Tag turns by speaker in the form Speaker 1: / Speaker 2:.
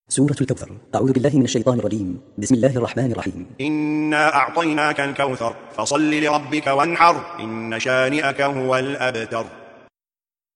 Speaker 1: سورة الكوثر. أعوذ بالله من الشيطان الرجيم. بسم الله الرحمن الرحيم.
Speaker 2: إنا أعطيناك الكوثر فصل لربك وانحر إن شانئك هو الأبتر.